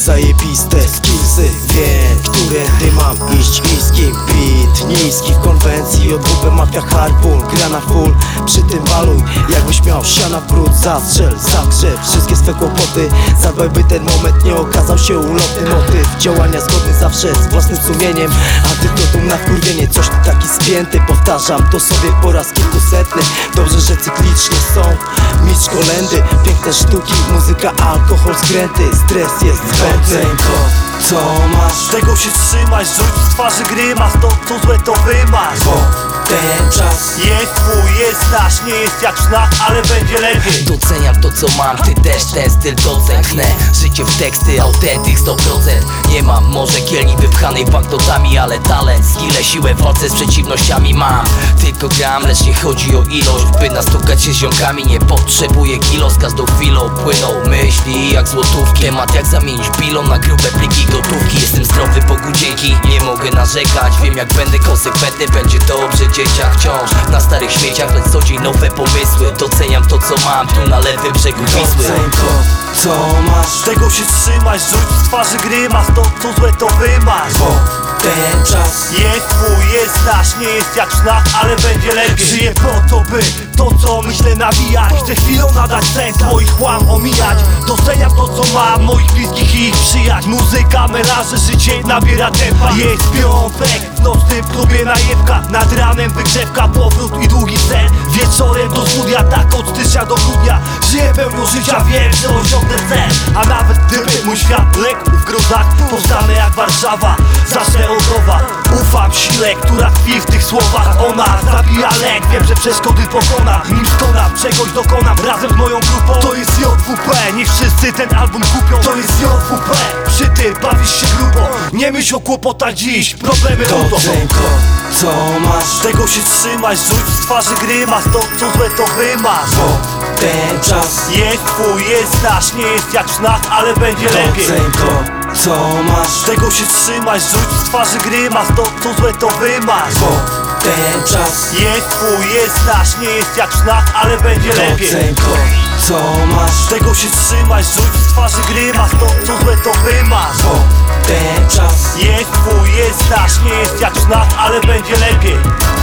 zajebiste skillsy, wiem, którędy mam iść i z kim. Beat niski w konwencji, odgłupę mafia harpun, gra na full, przy tym waluj, jakbyś miał siana w brud. Zastrzel, zagrzew wszystkie swe kłopoty, zadbaj by ten moment nie okazał się ulotny. Motyw działania zgodny zawsze z własnym sumieniem, antydotum na wkurwienie. Coś ty taki spięty, powtarzam to sobie po raz kilkusetny. Dobrze, że cyklicznie są mistrz kolendy, piękne sztuki, muzyka, alkohol, skręty. Stres jest zbędny. Co masz? Tego się trzymaj, rzuć z twarzy grymas, to co złe to wymasz. Bo ten czas jest twój, jest nasz, nie jest jak sznak, ale będzie lepiej. Doceniam to co mam, ty też ten styl doceń. Chnę życie w teksty, autentyk 100%. Nie mam może kielni wypchanej banknotami, ale talent, skille, siłę w walce z przeciwnościami mam. Tylko gram, lecz nie chodzi o ilość, by nastukać się z ziomkami. Nie potrzebuję kilo, z każdą chwilą płyną myśli jak złotówki. Temat jak zamienić bilon na grube pliki gotówki. Jestem zdrowy, Bogu dzięki, nie mogę narzekać. Wiem jak będę konsekwentny, będzie dobrze dzieciak. Wciąż na starych śmieciach, lecz co dzień nowe pomysły. Doceniam to co mam, tu na lewym brzegu Wisły. Co masz? Tego się trzymaj, rzuć z twarzy grymas, to co złe to wymasz. Bo ten czas jest twój, jest nasz, nie jest jak sznak, ale będzie lepiej. Żyję po to, by to co myślę nawijać. Chcę chwilą nadać sens, moich kłam omijać. Doceniam to co mam, moich bliskich i ich przyjaciół. Muzyka, melanże, życie nabiera tempa. Jest piątek, w nocnym klubie najebka. Nad ranem wygrzewka, powrót i długi sen. Wieczorem do studia, tak od stycznia do grudnia. Żyję pełnią życia, wiem, że osiągnę cel. A nawet gdyby mój świat legł w gruzach, powstanę jak Warszawa, zacznę od nowa. Ufam sile, która tkwi w tych słowach. Ona zabija lek, wiem, że przeszkody pokonam. Nim skonam, czegoś dokonam razem z moją grupą. To jest JWP, niech wszyscy ten album kupią. To jest JWP, przy tym bawisz się grubo. Nie myśl o kłopotach dziś, problemy rudą. Co masz? Tego się trzymaj, rzuć z twarzy grymas, to co złe to wymasz. Bo ten czas jest twój, jest nasz, nie jest jak sznak, ale będzie lepiej. Co masz? Tego się trzymaj, rzuć z twarzy grymas, to co złe to wymasz. Bo ten czas jest twój, jest nasz, nie jest jak sznak, ale będzie lepiej. Co masz? Tego się trzymaj, rzuć z twarzy grymas, to co złe to wymasz. Bo ten czas jest twój, jest nasz, nie jest jak sznak, ale będzie lepiej.